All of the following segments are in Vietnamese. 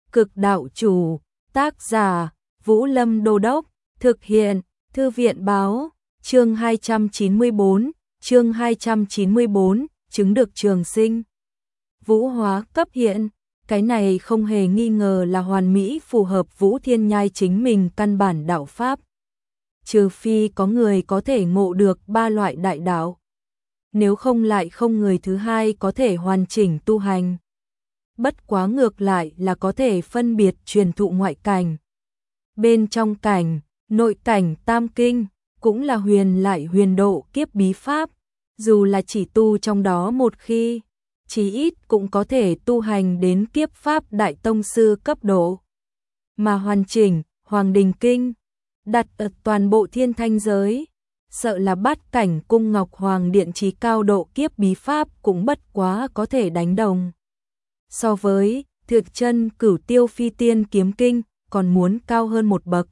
Cực đạo chủ, tác giả, Vũ Lâm Đô Đốc, thực hiện, Thư viện báo, chương 294, chứng được trường sinh. Vũ hóa cấp hiện, cái này không hề nghi ngờ là hoàn mỹ phù hợp Vũ Thiên Nhai chính mình căn bản đạo pháp. Trừ phi có người có thể ngộ được ba loại đại đạo. Nếu không lại không người thứ hai có thể hoàn chỉnh tu hành. Bất quá ngược lại là có thể phân biệt truyền thụ ngoại cảnh. Bên trong cảnh, nội cảnh tam kinh, cũng là huyền lại huyền độ kiếp bí pháp, dù là chỉ tu trong đó một khi, chí ít cũng có thể tu hành đến kiếp pháp đại tông sư cấp độ. Mà hoàn chỉnh, Hoàng Đình Kinh, đặt ở toàn bộ thiên thanh giới, sợ là bát cảnh cung Ngọc Hoàng Điện trí cao độ kiếp bí pháp cũng bất quá có thể đánh đồng. So với Thực Chân Cửu Tiêu Phi Tiên Kiếm Kinh còn muốn cao hơn một bậc.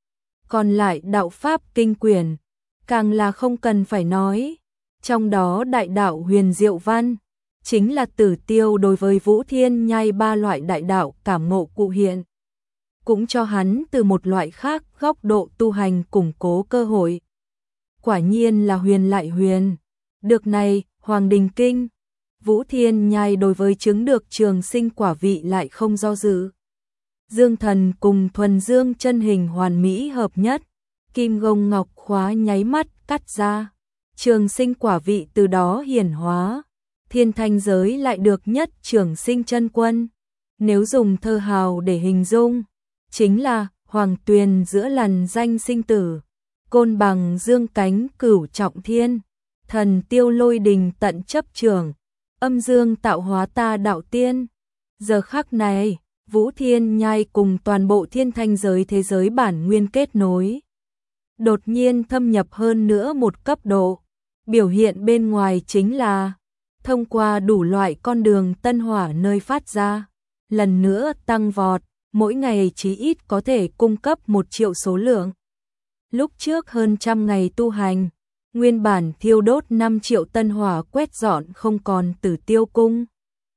Còn lại đạo pháp kinh quyển, càng là không cần phải nói, trong đó đại đạo huyền diệu văn, chính là Tử Tiêu đối với Vũ Thiên Nhai ba loại đại đạo cảm ngộ cụ hiện. Cũng cho hắn từ một loại khác góc độ tu hành củng cố cơ hội. Quả nhiên là huyền lại huyền. Được này, Hoàng Đình Kinh, Vũ Thiên Nhai đối với chứng được trường sinh quả vị lại không do dự. Dương thần cùng thuần dương chân hình hoàn mỹ hợp nhất, kim gông ngọc khóa nháy mắt cắt ra. Trường sinh quả vị từ đó hiển hóa, thiên thanh giới lại được nhất trường sinh chân quân. Nếu dùng thơ hào để hình dung, chính là hoàng tuyền giữa lằn danh sinh tử, côn bằng dương cánh cửu trọng thiên, thần tiêu lôi đình tận chấp trường, âm dương tạo hóa ta đạo tiên. Giờ khắc này, Vũ Thiên Nhai cùng toàn bộ thiên thanh giới thế giới bản nguyên kết nối. Đột nhiên thâm nhập hơn nữa một cấp độ, biểu hiện bên ngoài chính là thông qua đủ loại con đường tân hỏa nơi phát ra, lần nữa tăng vọt, mỗi ngày chí ít có thể cung cấp 1 triệu số lượng. Lúc trước hơn 100 ngày tu hành, nguyên bản thiêu đốt 5 triệu tân hỏa quét dọn không còn Tử Tiêu cung.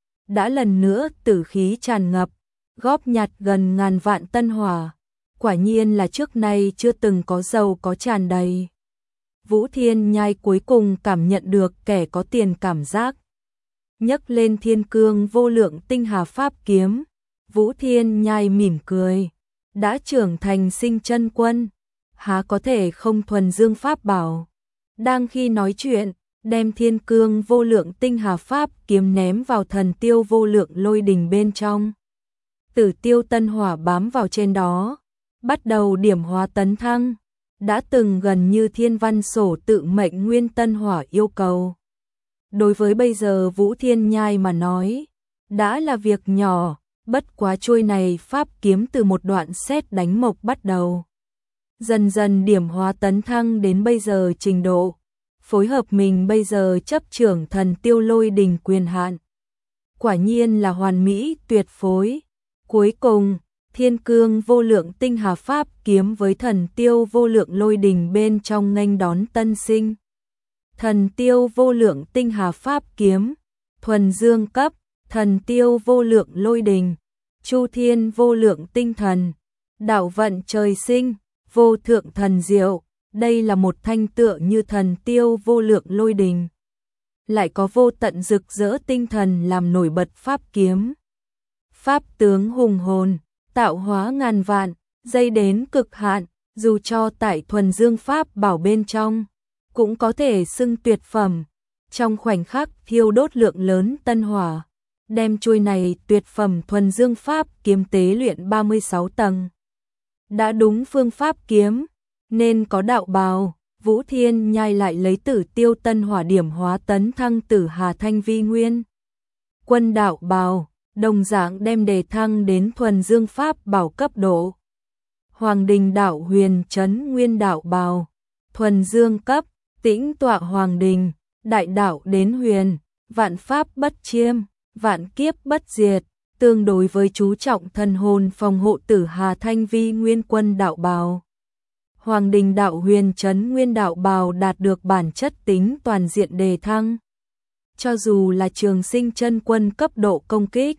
Đã lần nữa tử khí tràn ngập, góp nhặt gần ngàn vạn tân hỏa, quả nhiên là trước nay chưa từng có giàu có tràn đầy. Vũ Thiên Nhai cuối cùng cảm nhận được kẻ có tiền cảm giác. Nhấc lên thiên cương vô lượng tinh hà pháp kiếm, Vũ Thiên Nhai mỉm cười, đã trưởng thành sinh chân quân, há có thể không thuần dương pháp bảo. Đang khi nói chuyện, đem thiên cương vô lượng tinh hà pháp kiếm ném vào thần tiêu vô lượng lôi đình bên trong. Tử tiêu tân hỏa bám vào trên đó, bắt đầu điểm hóa tấn thăng, đã từng gần như thiên văn sổ tự mệnh nguyên tân hỏa yêu cầu. Đối với bây giờ Vũ Thiên Nhai mà nói, đã là việc nhỏ, bất quá chuôi này pháp kiếm từ một đoạn sét đánh mộc bắt đầu. Dần dần điểm hóa tấn thăng đến bây giờ trình độ, phối hợp mình bây giờ chấp trưởng thần tiêu lôi đình quyền hạn. Quả nhiên là hoàn mỹ tuyệt phối. Cuối cùng, thiên cương vô lượng tinh hà pháp kiếm với thần tiêu vô lượng lôi đình bên trong nghênh đón tân sinh. Thần tiêu vô lượng tinh hà pháp kiếm, thuần dương cấp, thần tiêu vô lượng lôi đình, chu thiên vô lượng tinh thần, đạo vận trời sinh, vô thượng thần diệu. Đây là một thanh tựa như thần tiêu vô lượng lôi đình, lại có vô tận rực rỡ tinh thần làm nổi bật pháp kiếm. Pháp tướng hùng hồn, tạo hóa ngàn vạn, dây đến cực hạn, dù cho tại thuần dương pháp bảo bên trong, cũng có thể xưng tuyệt phẩm. Trong khoảnh khắc thiêu đốt lượng lớn tân hỏa, đem chuôi này tuyệt phẩm thuần dương pháp kiếm tế luyện 36 tầng. Đã đúng phương pháp kiếm, nên có đạo bào, Vũ Thiên Nhai lại lấy Tử Tiêu tân hỏa điểm hóa tấn thăng Tử Hà Thanh Vi Nguyên quân đạo bào, đồng dạng đem đề thăng đến thuần dương pháp bảo cấp độ. Hoàng Đình đạo huyền trấn nguyên đạo bào, thuần dương cấp, tĩnh tọa hoàng đình, đại đạo đến huyền, vạn pháp bất chiêm, vạn kiếp bất diệt, tương đối với chú trọng thần hồn phòng hộ Tử Hà Thanh Vi Nguyên quân đạo bào. Hoàng Đình đạo huyền trấn nguyên đạo bào đạt được bản chất tính toàn diện đề thăng. Cho dù là trường sinh chân quân cấp độ công kích,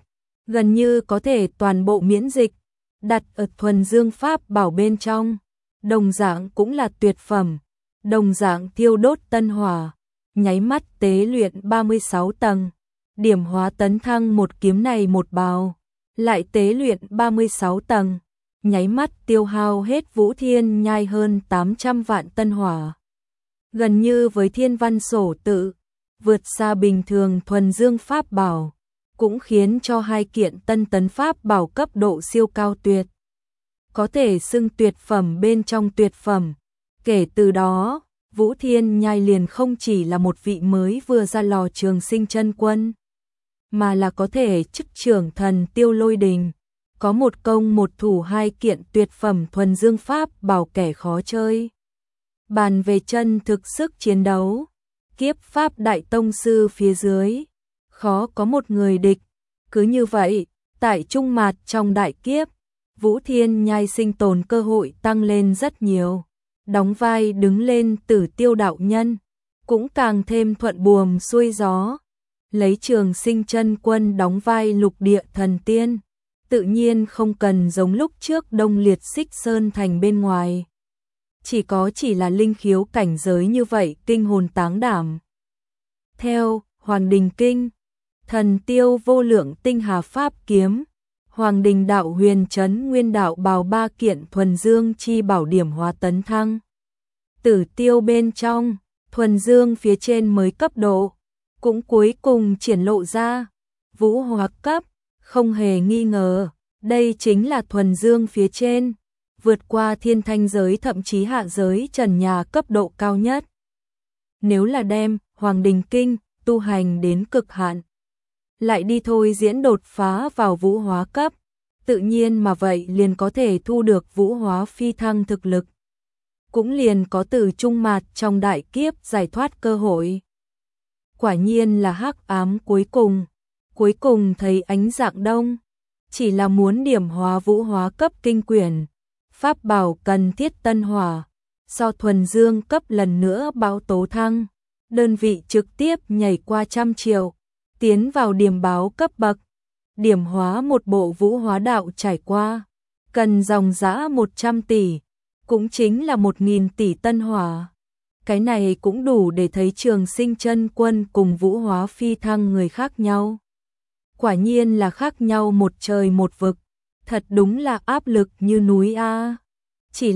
gần như có thể toàn bộ miễn dịch, đặt ở thuần dương pháp bảo bên trong, đồng dạng cũng là tuyệt phẩm, đồng dạng thiêu đốt tân hỏa, nháy mắt tế luyện 36 tầng, điểm hóa tấn thăng một kiếm này một bào, lại tế luyện 36 tầng, nháy mắt tiêu hao hết Vũ Thiên Nhai hơn 800 vạn tân hỏa. Gần như với thiên văn sổ tự, vượt xa bình thường thuần dương pháp bảo, cũng khiến cho hai kiện tân tấn pháp bảo cấp độ siêu cao tuyệt. Có thể xưng tuyệt phẩm bên trong tuyệt phẩm, kể từ đó, Vũ Thiên Nhai liền không chỉ là một vị mới vừa ra lò trường sinh chân quân, mà là có thể chức trưởng thần Tiêu Lôi Đình, có một công một thủ hai kiện tuyệt phẩm thuần dương pháp bảo kẻ khó chơi. Bàn về chân thực sức chiến đấu, kiếp pháp đại tông sư phía dưới, khó có một người địch. Cứ như vậy, tại trung mạt trong đại kiếp, Vũ Thiên Nhai sinh tồn cơ hội tăng lên rất nhiều. Đóng vai đứng lên Tử Tiêu đạo nhân, cũng càng thêm thuận buồm xuôi gió. Lấy Trường Sinh chân quân đóng vai lục địa thần tiên, tự nhiên không cần giống lúc trước Đông Liệt Xích Sơn thành bên ngoài. Chỉ là linh khiếu cảnh giới như vậy kinh hồn táng đảm. Theo Hoàng Đình Kinh, Thần Tiêu vô lượng tinh hà pháp kiếm, Hoàng Đình đạo huyền trấn nguyên đạo bào ba kiện thuần dương chi bảo điểm hóa tấn thăng. Tử Tiêu bên trong, thuần dương phía trên mới cấp độ, cũng cuối cùng triển lộ ra, vũ hóa cấp, không hề nghi ngờ, đây chính là thuần dương phía trên, vượt qua thiên thanh giới thậm chí hạ giới trần nhà cấp độ cao nhất. Nếu là đem Hoàng Đình Kinh tu hành đến cực hạn, lại đi thôi diễn đột phá vào vũ hóa cấp, tự nhiên mà vậy liền có thể thu được vũ hóa phi thăng thực lực. Cũng liền có từ trung mạt trong đại kiếp giải thoát cơ hội. Quả nhiên là hắc ám cuối cùng thấy ánh dạng đông, chỉ là muốn điểm hóa vũ hóa cấp kinh quyển, pháp bảo cần thiết tân hỏa, so thuần dương cấp lần nữa báo tố thăng, đơn vị trực tiếp nhảy qua 100 triệu, tiến vào điểm báo cấp bậc, điểm hóa một bộ vũ hóa đạo trải qua, cần dòng dã 100 tỷ, cũng chính là 1.000 tỷ tân hỏa. Cái này cũng đủ để thấy Trường Sinh chân quân cùng vũ hóa phi thăng người khác nhau. Quả nhiên là khác nhau một trời một vực, thật đúng là áp lực như núi a. Chỉ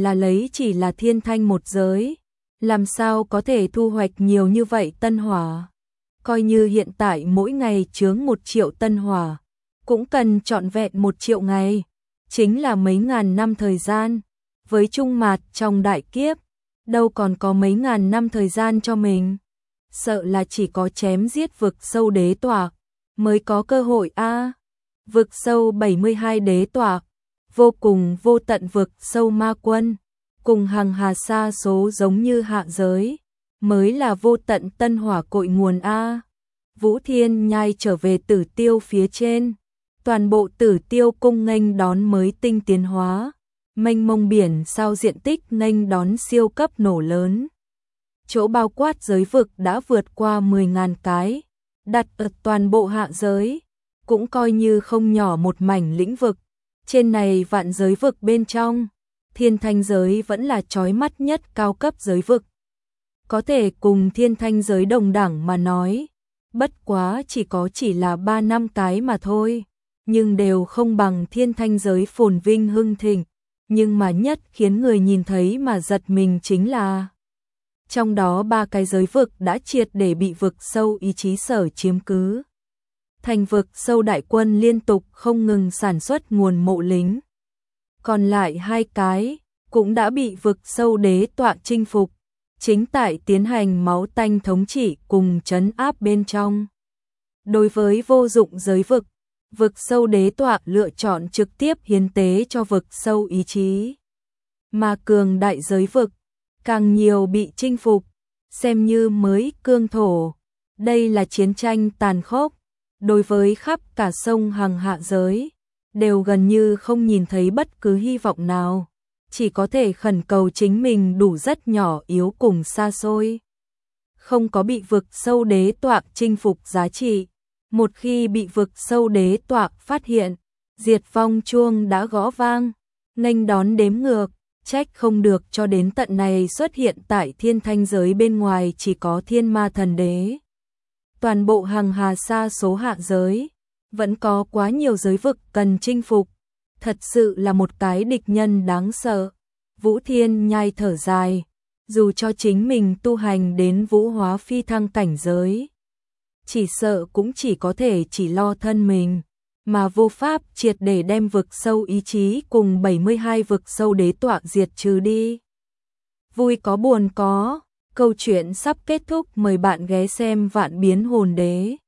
là thiên thanh một giới, làm sao có thể thu hoạch nhiều như vậy tân hỏa. Coi như hiện tại mỗi ngày chướng 1 triệu tân hỏa, cũng cần trọn vẹn 1 triệu ngày, chính là mấy ngàn năm thời gian. Với trung mạt trong đại kiếp, đâu còn có mấy ngàn năm thời gian cho mình. Sợ là chỉ có chém giết vực sâu đế tỏa mới có cơ hội a. Vực sâu 72 đế tỏa, vô cùng vô tận vực sâu ma quân, cùng hàng hà sa số giống như hạ giới, mới là vô tận tân hỏa cội nguồn a. Vũ Thiên Nhai trở về Tử Tiêu phía trên, toàn bộ Tử Tiêu cung nghênh đón mới tinh tiến hóa, mênh mông biển sao diện tích nghênh đón siêu cấp nổ lớn. Chỗ bao quát giới vực đã vượt qua 10.000 cái, đặt ở toàn bộ hạ giới, cũng coi như không nhỏ một mảnh lĩnh vực. Trên này vạn giới vực bên trong, thiên thanh giới vẫn là chói mắt nhất cao cấp giới vực. Có thể cùng thiên thanh giới đồng đẳng mà nói, bất quá chỉ là 3-5 cái mà thôi, nhưng đều không bằng thiên thanh giới phồn vinh hưng thịnh. Nhưng mà nhất khiến người nhìn thấy mà giật mình chính là trong đó 3 cái giới vực đã triệt để bị vực sâu ý chí sở chiếm cứ. Thành vực sâu đại quân liên tục không ngừng sản xuất nguồn mộ lính. Còn lại 2 cái cũng đã bị vực sâu đế tọa chinh phục, chính tại tiến hành máu tanh thống trị cùng trấn áp bên trong. Đối với vô dụng giới vực, vực sâu đế tọa lựa chọn trực tiếp hiến tế cho vực sâu ý chí. Mà cường đại giới vực, càng nhiều bị chinh phục, xem như mới cương thổ. Đây là chiến tranh tàn khốc, đối với khắp cả sông Hằng hạ giới, đều gần như không nhìn thấy bất cứ hy vọng nào, chỉ có thể khẩn cầu chính mình đủ rất nhỏ yếu cùng xa xôi. Không có bị vực sâu đế tọa chinh phục giá trị, Một khi bị vực sâu đế tọa phát hiện, diệt vong chuông đã gõ vang, nghênh đón đếm ngược, trách không được cho đến tận này xuất hiện tại thiên thanh giới bên ngoài chỉ có thiên ma thần đế. Toàn bộ hằng hà sa số hạ giới, vẫn có quá nhiều giới vực cần chinh phục, thật sự là một cái địch nhân đáng sợ. Vũ Thiên Nhai thở dài, dù cho chính mình tu hành đến vũ hóa phi thăng cảnh giới, chỉ sợ cũng chỉ có thể chỉ lo thân mình, mà vô pháp triệt để đem vực sâu ý chí cùng 72 vực sâu đế tọa diệt trừ đi. Vui có buồn có, câu chuyện sắp kết thúc, mời bạn ghé xem Vạn Biến Hồn Đế.